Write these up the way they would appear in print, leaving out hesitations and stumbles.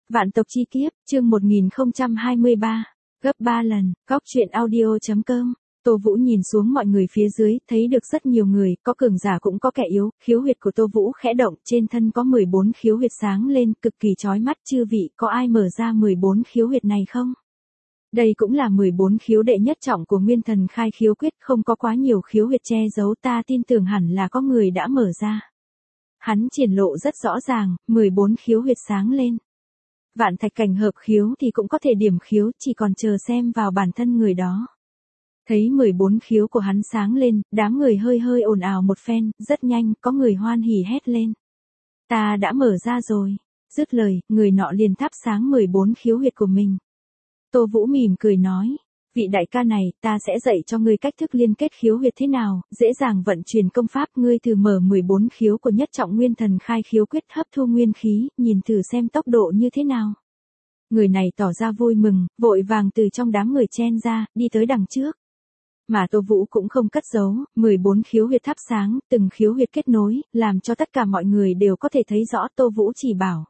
Vạn tộc chi kiếp, chương 1023, gấp 3 lần, góc truyện audio.com. Tô Vũ nhìn xuống mọi người phía dưới, thấy được rất nhiều người, có cường giả cũng có kẻ yếu, khiếu huyệt của Tô Vũ khẽ động, trên thân có 14 khiếu huyệt sáng lên, cực kỳ chói mắt. Chư vị, có ai mở ra 14 khiếu huyệt này không? Đây cũng là 14 khiếu đệ nhất trọng của Nguyên Thần Khai Khiếu Quyết, không có quá nhiều khiếu huyệt che giấu, ta tin tưởng hẳn là có người đã mở ra. Hắn triển lộ rất rõ ràng, 14 khiếu huyệt sáng lên. Vạn thạch cảnh hợp khiếu thì cũng có thể điểm khiếu, chỉ còn chờ xem vào bản thân người đó. Thấy 14 khiếu của hắn sáng lên, đám người hơi hơi ồn ào một phen, rất nhanh, có người hoan hỉ hét lên. Ta đã mở ra rồi. Dứt lời, người nọ liền thắp sáng 14 khiếu huyệt của mình. Tô Vũ mỉm cười nói. Vị đại ca này, ta sẽ dạy cho ngươi cách thức liên kết khiếu huyệt thế nào, dễ dàng vận chuyển công pháp. Ngươi thử mở 14 khiếu của nhất trọng Nguyên Thần Khai Khiếu Quyết, hấp thu nguyên khí, nhìn thử xem tốc độ như thế nào. Người này tỏ ra vui mừng, vội vàng từ trong đám người chen ra, đi tới đằng trước. Mà Tô Vũ cũng không cất giấu, 14 khiếu huyệt thắp sáng, từng khiếu huyệt kết nối, làm cho tất cả mọi người đều có thể thấy rõ. Tô Vũ chỉ bảo.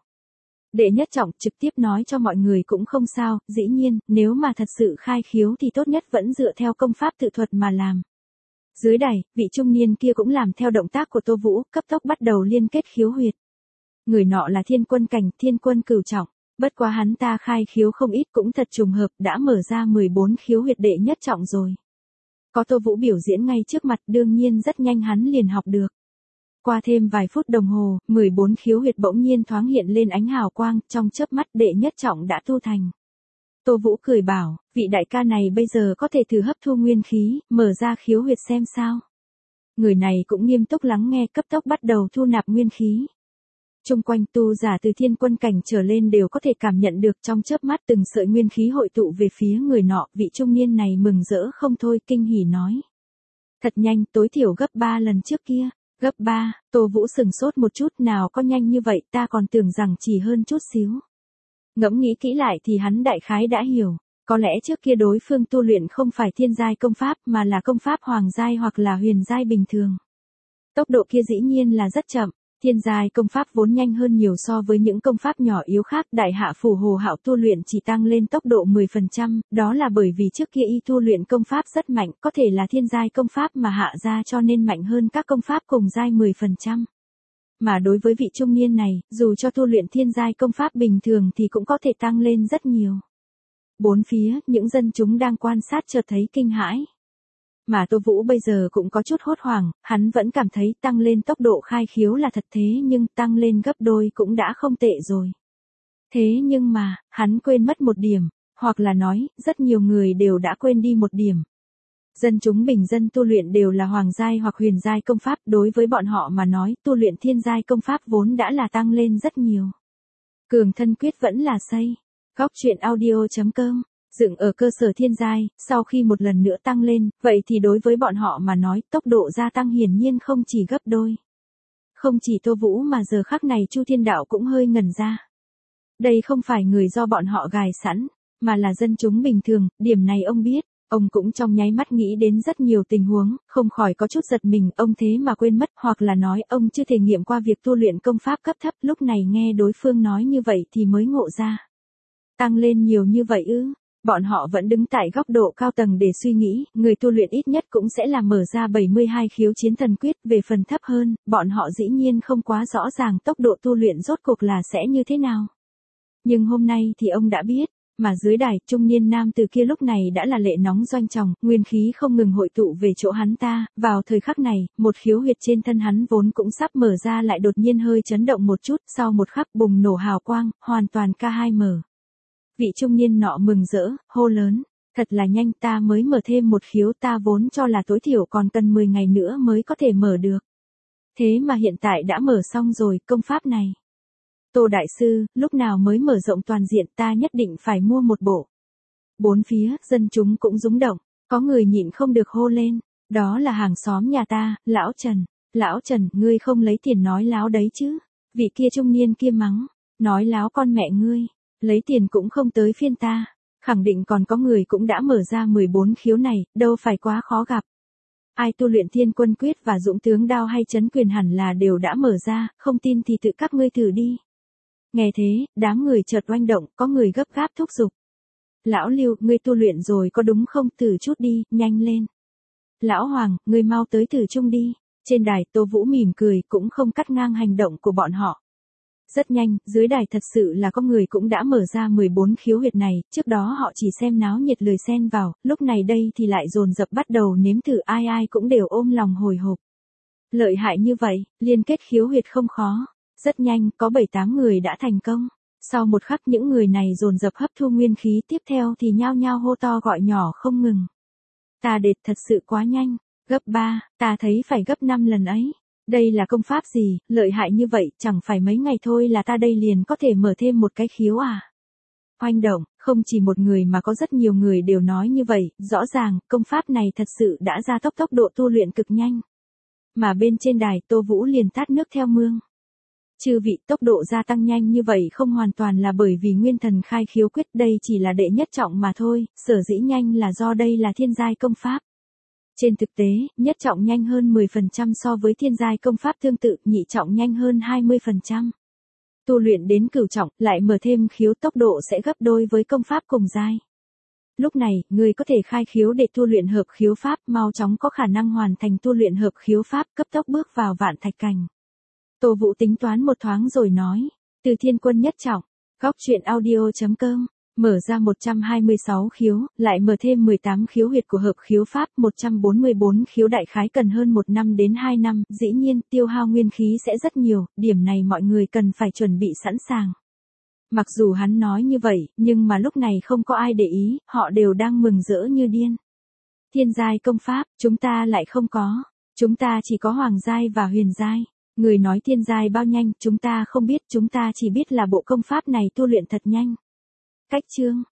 Đệ nhất trọng trực tiếp nói cho mọi người cũng không sao, dĩ nhiên, nếu mà thật sự khai khiếu thì tốt nhất vẫn dựa theo công pháp tự thuật mà làm. Dưới đài, vị trung niên kia cũng làm theo động tác của Tô Vũ, cấp tốc bắt đầu liên kết khiếu huyệt. Người nọ là Thiên Quân cảnh, Thiên Quân cửu trọng, bất quá hắn ta khai khiếu không ít, cũng thật trùng hợp, đã mở ra 14 khiếu huyệt đệ nhất trọng rồi. Có Tô Vũ biểu diễn ngay trước mặt, đương nhiên rất nhanh hắn liền học được. Qua thêm vài phút đồng hồ, 14 khiếu huyệt bỗng nhiên thoáng hiện lên ánh hào quang, trong chớp mắt đệ nhất trọng đã tu thành. Tô Vũ cười bảo, vị đại ca này bây giờ có thể thử hấp thu nguyên khí, mở ra khiếu huyệt xem sao. Người này cũng nghiêm túc lắng nghe, cấp tốc bắt đầu thu nạp nguyên khí. Chung quanh tu giả từ Thiên Quân cảnh trở lên đều có thể cảm nhận được, trong chớp mắt từng sợi nguyên khí hội tụ về phía người nọ. Vị trung niên này mừng rỡ không thôi, kinh hỉ nói. Thật nhanh, tối thiểu gấp 3 lần trước kia. Gấp 3, Tô Vũ sừng sốt một chút, nào có nhanh như vậy, ta còn tưởng rằng chỉ hơn chút xíu. Ngẫm nghĩ kỹ lại thì hắn đại khái đã hiểu, có lẽ trước kia đối phương tu luyện không phải thiên giai công pháp mà là công pháp hoàng giai hoặc là huyền giai bình thường. Tốc độ kia dĩ nhiên là rất chậm, thiên giai công pháp vốn nhanh hơn nhiều so với những công pháp nhỏ yếu khác. Đại hạ Phù Hồ Hạo tu luyện chỉ tăng lên tốc độ 10%, đó là bởi vì trước kia y tu luyện công pháp rất mạnh, có thể là thiên giai công pháp mà hạ ra cho nên mạnh hơn các công pháp cùng giai 10%. Mà đối với vị trung niên này, dù cho tu luyện thiên giai công pháp bình thường thì cũng có thể tăng lên rất nhiều. Bốn phía, những dân chúng đang quan sát chợt thấy kinh hãi. Mà Tô Vũ bây giờ cũng có chút hốt hoảng, hắn vẫn cảm thấy tăng lên tốc độ khai khiếu là thật, thế nhưng tăng lên gấp đôi cũng đã không tệ rồi. Thế nhưng mà, hắn quên mất một điểm, hoặc là nói, rất nhiều người đều đã quên đi một điểm. Dân chúng bình dân tu luyện đều là hoàng giai hoặc huyền giai công pháp, đối với bọn họ mà nói, tu luyện thiên giai công pháp vốn đã là tăng lên rất nhiều. Cường thân quyết vẫn là xây. Góc truyện audio.com. Dựng ở cơ sở thiên giai, sau khi một lần nữa tăng lên, vậy thì đối với bọn họ mà nói, tốc độ gia tăng hiển nhiên không chỉ gấp đôi. Không chỉ Tô Vũ mà giờ khắc này Chu Thiên Đạo cũng hơi ngẩn ra. Đây không phải người do bọn họ gài sẵn, mà là dân chúng bình thường, điểm này ông biết. Ông cũng trong nháy mắt nghĩ đến rất nhiều tình huống, không khỏi có chút giật mình, ông thế mà quên mất, hoặc là nói ông chưa thể nghiệm qua việc tu luyện công pháp cấp thấp, lúc này nghe đối phương nói như vậy thì mới ngộ ra. Tăng lên nhiều như vậy ư? Bọn họ vẫn đứng tại góc độ cao tầng để suy nghĩ, người tu luyện ít nhất cũng sẽ là mở ra 72 khiếu chiến thần quyết, về phần thấp hơn, bọn họ dĩ nhiên không quá rõ ràng tốc độ tu luyện rốt cuộc là sẽ như thế nào. Nhưng hôm nay thì ông đã biết, mà dưới đài, trung niên nam từ kia lúc này đã là lệ nóng doanh tròng, nguyên khí không ngừng hội tụ về chỗ hắn ta. Vào thời khắc này, một khiếu huyệt trên thân hắn vốn cũng sắp mở ra lại đột nhiên hơi chấn động một chút, sau một khắc bùng nổ hào quang, hoàn toàn K2 mở. Vị trung niên nọ mừng rỡ, hô lớn, thật là nhanh, ta mới mở thêm một khiếu, ta vốn cho là tối thiểu còn cần 10 ngày nữa mới có thể mở được. Thế mà hiện tại đã mở xong rồi, công pháp này. Tô Đại Sư, lúc nào mới mở rộng toàn diện, ta nhất định phải mua một bộ. Bốn phía, dân chúng cũng rúng động, có người nhịn không được hô lên, đó là hàng xóm nhà ta, Lão Trần. Lão Trần, ngươi không lấy tiền nói láo đấy chứ. Vị kia trung niên kia mắng, nói láo con mẹ ngươi. Lấy tiền cũng không tới phiên ta, khẳng định còn có người cũng đã mở ra 14 khiếu này, đâu phải quá khó gặp. Ai tu luyện Thiên Quân quyết và Dũng tướng đao hay Chấn quyền hẳn là đều đã mở ra, không tin thì tự các ngươi thử đi. Nghe thế, đám người chợt oanh động, có người gấp gáp thúc giục. Lão Lưu, ngươi tu luyện rồi có đúng không, từ chút đi, nhanh lên. Lão Hoàng, ngươi mau tới từ chung đi. Trên đài Tô Vũ mỉm cười cũng không cắt ngang hành động của bọn họ. Rất nhanh, dưới đài thật sự là có người cũng đã mở ra 14 khiếu huyệt này, trước đó họ chỉ xem náo nhiệt lười xen vào, lúc này đây thì lại dồn dập bắt đầu nếm thử, ai ai cũng đều ôm lòng hồi hộp. Lợi hại như vậy, liên kết khiếu huyệt không khó. Rất nhanh, có 7-8 người đã thành công. Sau một khắc những người này dồn dập hấp thu nguyên khí, tiếp theo thì nhao nhao hô to gọi nhỏ không ngừng. Ta đệt thật sự quá nhanh, gấp 3, ta thấy phải gấp 5 lần ấy. Đây là công pháp gì, lợi hại như vậy, chẳng phải mấy ngày thôi là ta đây liền có thể mở thêm một cái khiếu à. Oanh động, không chỉ một người mà có rất nhiều người đều nói như vậy, rõ ràng, công pháp này thật sự đã gia tốc độ tu luyện cực nhanh. Mà bên trên đài Tô Vũ liền tát nước theo mương. Chư vị, tốc độ gia tăng nhanh như vậy không hoàn toàn là bởi vì nguyên thần khai khiếu quyết, đây chỉ là đệ nhất trọng mà thôi, sở dĩ nhanh là do đây là thiên giai công pháp. Trên thực tế, nhất trọng nhanh hơn 10% so với thiên giai công pháp tương tự, nhị trọng nhanh hơn 20%. Tu luyện đến cửu trọng, lại mở thêm khiếu, tốc độ sẽ gấp đôi với công pháp cùng giai. Lúc này, người có thể khai khiếu để tu luyện hợp khiếu pháp, mau chóng có khả năng hoàn thành tu luyện hợp khiếu pháp, cấp tốc bước vào vạn thạch cảnh. Tô Vũ tính toán một thoáng rồi nói, từ thiên quân nhất trọng, góc truyện audio.com, mở ra 126 khiếu, lại mở thêm 18 khiếu huyệt của hợp khiếu pháp, 144 khiếu đại khái cần hơn 1 năm đến 2 năm, dĩ nhiên tiêu hao nguyên khí sẽ rất nhiều, điểm này mọi người cần phải chuẩn bị sẵn sàng. Mặc dù hắn nói như vậy, nhưng mà lúc này không có ai để ý, họ đều đang mừng rỡ như điên. Thiên giai công pháp, chúng ta lại không có, chúng ta chỉ có hoàng giai và huyền giai. Người nói thiên giai bao nhanh, chúng ta không biết, chúng ta chỉ biết là bộ công pháp này tu luyện thật nhanh. Cách chương